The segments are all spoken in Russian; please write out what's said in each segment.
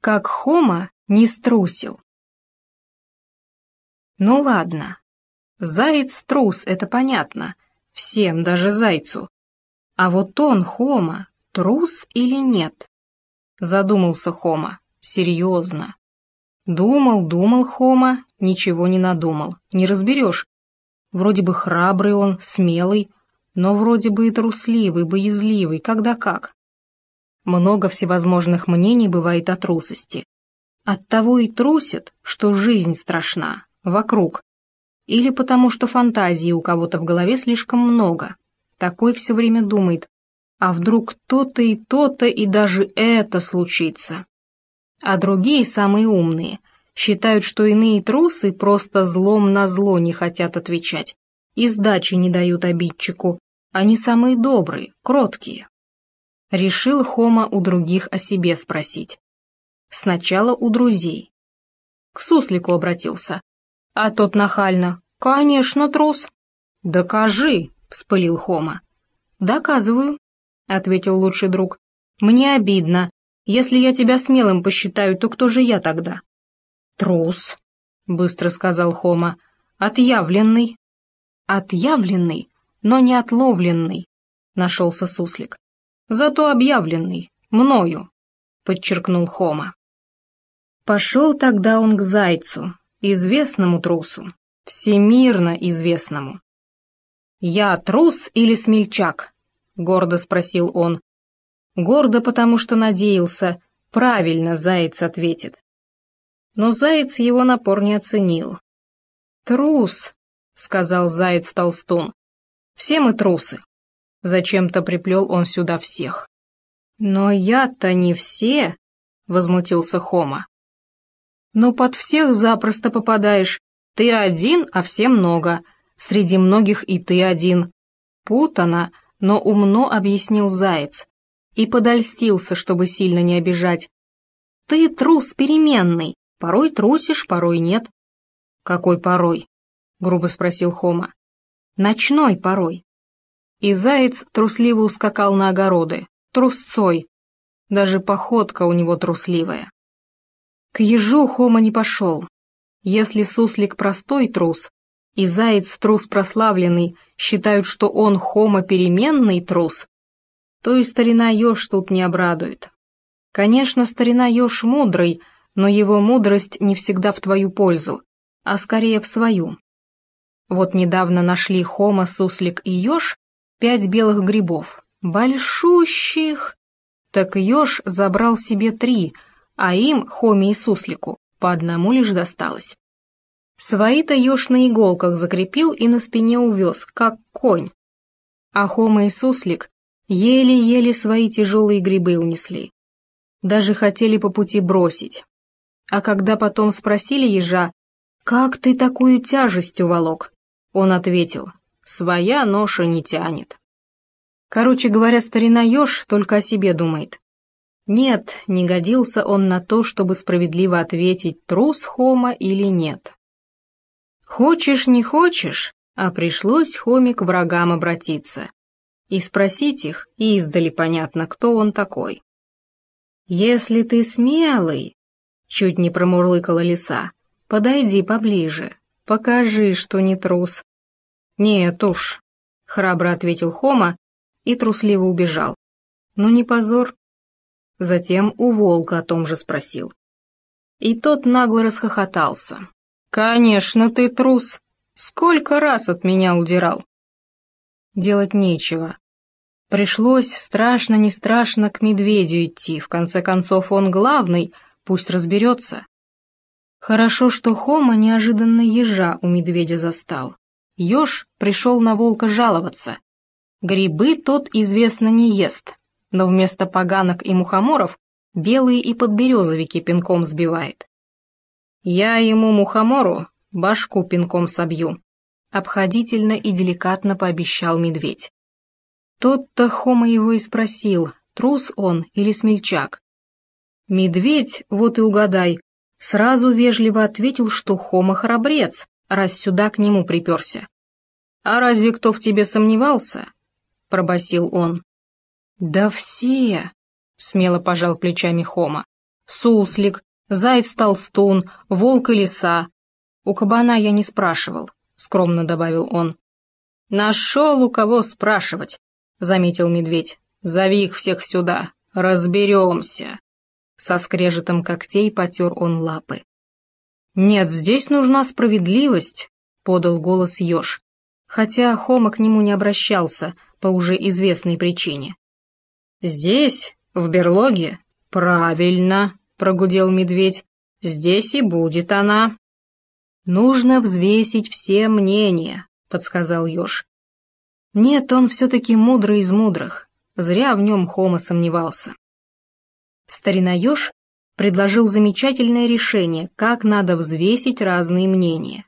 Как Хома не струсил. Ну ладно, заяц трус, это понятно, всем, даже зайцу. А вот он, Хома, трус или нет? Задумался Хома, серьезно. Думал Хома, ничего не надумал, не разберешь. Вроде бы храбрый он, смелый, но вроде бы и трусливый, боязливый, когда как. Много всевозможных мнений бывает о трусости. Оттого и трусит, что жизнь страшна, вокруг. Или потому что фантазии у кого-то в голове слишком много. Такой все время думает, а вдруг то-то и даже это случится. А другие, самые умные, считают, что иные трусы просто злом на зло не хотят отвечать, и сдачи не дают обидчику, они самые добрые, кроткие. Решил Хома у других о себе спросить. Сначала у друзей. К суслику обратился, а тот нахально: «Конечно, трус». «Докажи», — вспылил Хома. «Доказываю», — ответил лучший друг. «Мне обидно. Если я тебя смелым посчитаю, то кто же я тогда?» «Трус», — быстро сказал Хома. «Отъявленный». «Отъявленный, но не отловленный», — нашелся суслик. «Зато объявленный, мною», — подчеркнул Хома. Пошел тогда он к зайцу, известному трусу, всемирно известному. «Я трус или смельчак?» — гордо спросил он. Гордо, потому что надеялся, правильно заяц ответит. Но заяц его напор не оценил. «Трус», — сказал заяц-толстун, — «все мы трусы». Зачем-то приплел он сюда всех. «Но я-то не все», — возмутился Хома. «Но под всех запросто попадаешь. Ты один, а все много. Среди многих и ты один». Путано, но умно объяснил заяц. И подольстился, чтобы сильно не обижать. «Ты трус переменный. Порой трусишь, порой нет». «Какой порой?» — грубо спросил Хома. «Ночной порой». И заяц трусливо ускакал на огороды, трусцой. Даже походка у него трусливая. К ежу Хома не пошел. Если суслик простой трус, и заяц трус прославленный считают, что он Хома переменный трус, то и старина еж тут не обрадует. Конечно, старина еж мудрый, но его мудрость не всегда в твою пользу, а скорее в свою. Вот недавно нашли Хома, суслик и еж 5 белых грибов, большущих. Так еж забрал себе 3, а им, Хоме и суслику, по одному лишь досталось. Свои-то еж на иголках закрепил и на спине увез, как конь. А Хома и суслик еле-еле свои тяжелые грибы унесли. Даже хотели по пути бросить. А когда потом спросили ежа: «Как ты такую тяжесть уволок?» Он ответил: «Своя ноша не тянет». Короче говоря, старина еж только о себе думает. Нет, не годился он на то, чтобы справедливо ответить, трус Хома или нет. Хочешь, не хочешь, а пришлось Хоме к врагам обратиться. И спросить их, и издали понятно, кто он такой. «Если ты смелый», — чуть не промурлыкала лиса, — «подойди поближе, покажи, что не трус». «Нет уж», — храбро ответил Хома и трусливо убежал. «Ну не позор». Затем у волка о том же спросил. И тот нагло расхохотался. «Конечно ты трус. Сколько раз от меня удирал?» Делать нечего. Пришлось, страшно не страшно, к медведю идти. В конце концов, он главный, пусть разберется. Хорошо, что Хома неожиданно ежа у медведя застал. Еж пришел на волка жаловаться. Грибы тот, известно, не ест, но вместо поганок и мухоморов белые и подберезовики пинком сбивает. «Я ему, мухомору, башку пинком собью», — обходительно и деликатно пообещал медведь. Тот-то Хома его и спросил, трус он или смельчак. Медведь, вот и угадай, сразу вежливо ответил, что Хома храбрец, раз сюда к нему приперся. «А разве кто в тебе сомневался?» — пробасил он. «Да все!» — смело пожал плечами Хома. суслик, заяц-толстун, волк и лиса. У кабана я не спрашивал, скромно добавил он. Нашел у кого спрашивать, заметил медведь. Зови их всех сюда, разберемся. Со скрежетом когтей потер он лапы. «Нет, здесь нужна справедливость», — подал голос еж, хотя Хома к нему не обращался по уже известной причине. «Здесь, в берлоге?» «Правильно», — прогудел медведь, — «здесь и будет она». «Нужно взвесить все мнения», — подсказал еж. «Нет, он все-таки мудрый из мудрых, зря в нем Хома сомневался». Старина еж предложил замечательное решение, как надо взвесить разные мнения.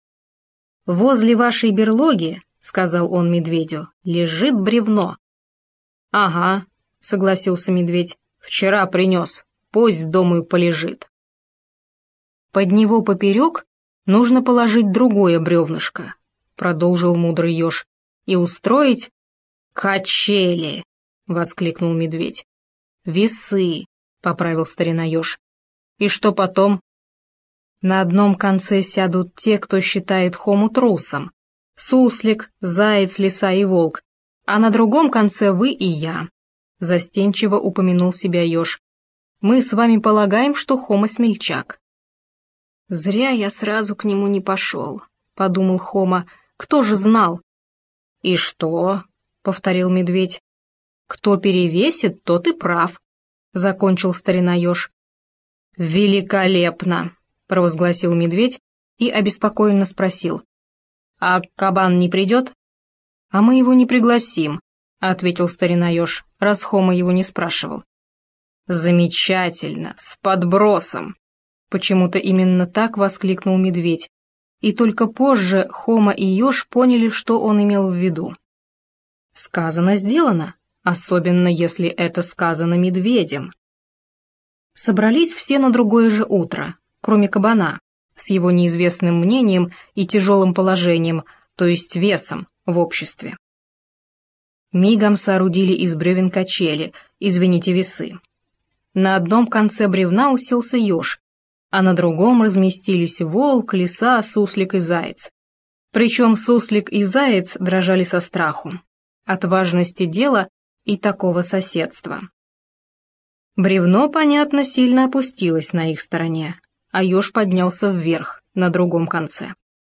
«Возле вашей берлоги, — сказал он медведю, — лежит бревно». «Ага», — согласился медведь, — «вчера принес, пусть, думаю, полежит». «Под него поперек нужно положить другое бревнышко», — продолжил мудрый еж, — «и устроить...» «Качели!» — воскликнул медведь. «Весы!» — поправил старина еж. «И что потом?» «На одном конце сядут те, кто считает Хому трусом. Суслик, заяц, лиса и волк. А на другом конце вы и я», — застенчиво упомянул себя еж. «Мы с вами полагаем, что Хома смельчак». «Зря я сразу к нему не пошел», — подумал Хома. «Кто же знал?» «И что?» — повторил медведь. «Кто перевесит, тот и прав», — закончил старина еж. «Великолепно!» — провозгласил медведь и обеспокоенно спросил. «А кабан не придет?» «А мы его не пригласим», — ответил старина еж, раз Хома его не спрашивал. «Замечательно, с подбросом!» Почему-то именно так воскликнул медведь, и только позже Хома и еж поняли, что он имел в виду. Сказано, сделано, особенно если это сказано медведем. Собрались все на другое же утро, кроме кабана, с его неизвестным мнением и тяжелым положением, то есть весом в обществе. Мигом соорудили из бревен качели, извините, весы. На одном конце бревна уселся еж, а на другом разместились волк, лиса, суслик и заяц. Причем суслик и заяц дрожали со страху, от важности дела и такого соседства. Бревно, понятно, сильно опустилось на их стороне, а еж поднялся вверх, на другом конце.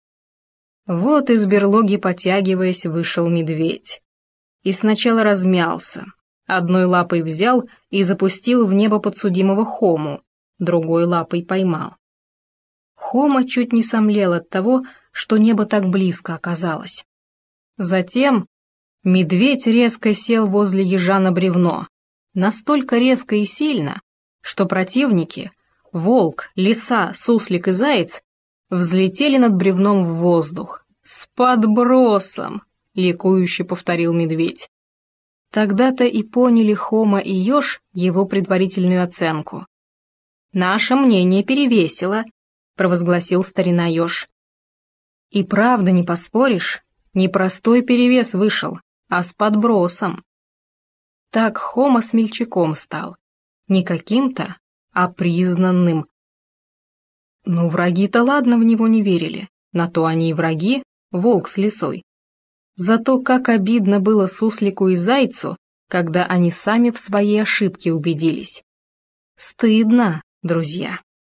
Вот из берлоги, потягиваясь, вышел медведь. И сначала размялся, одной лапой взял и запустил в небо подсудимого Хому, другой лапой поймал. Хома чуть не сомлел от того, что небо так близко оказалось. Затем медведь резко сел возле ежа на бревно, настолько резко и сильно, что противники, волк, лиса, суслик и заяц, взлетели над бревном в воздух. «С подбросом!» — ликующе повторил медведь. Тогда-то и поняли Хома и еж его предварительную оценку. «Наше мнение перевесило», — провозгласил старина еж. И правда, не поспоришь, не простой перевес вышел, а с подбросом. Так Хома смельчаком стал, не каким-то, а признанным. Ну, враги-то ладно в него не верили, на то они и враги, волк с лисой. Зато как обидно было суслику и зайцу, когда они сами в своей ошибке убедились. Стыдно, друзья.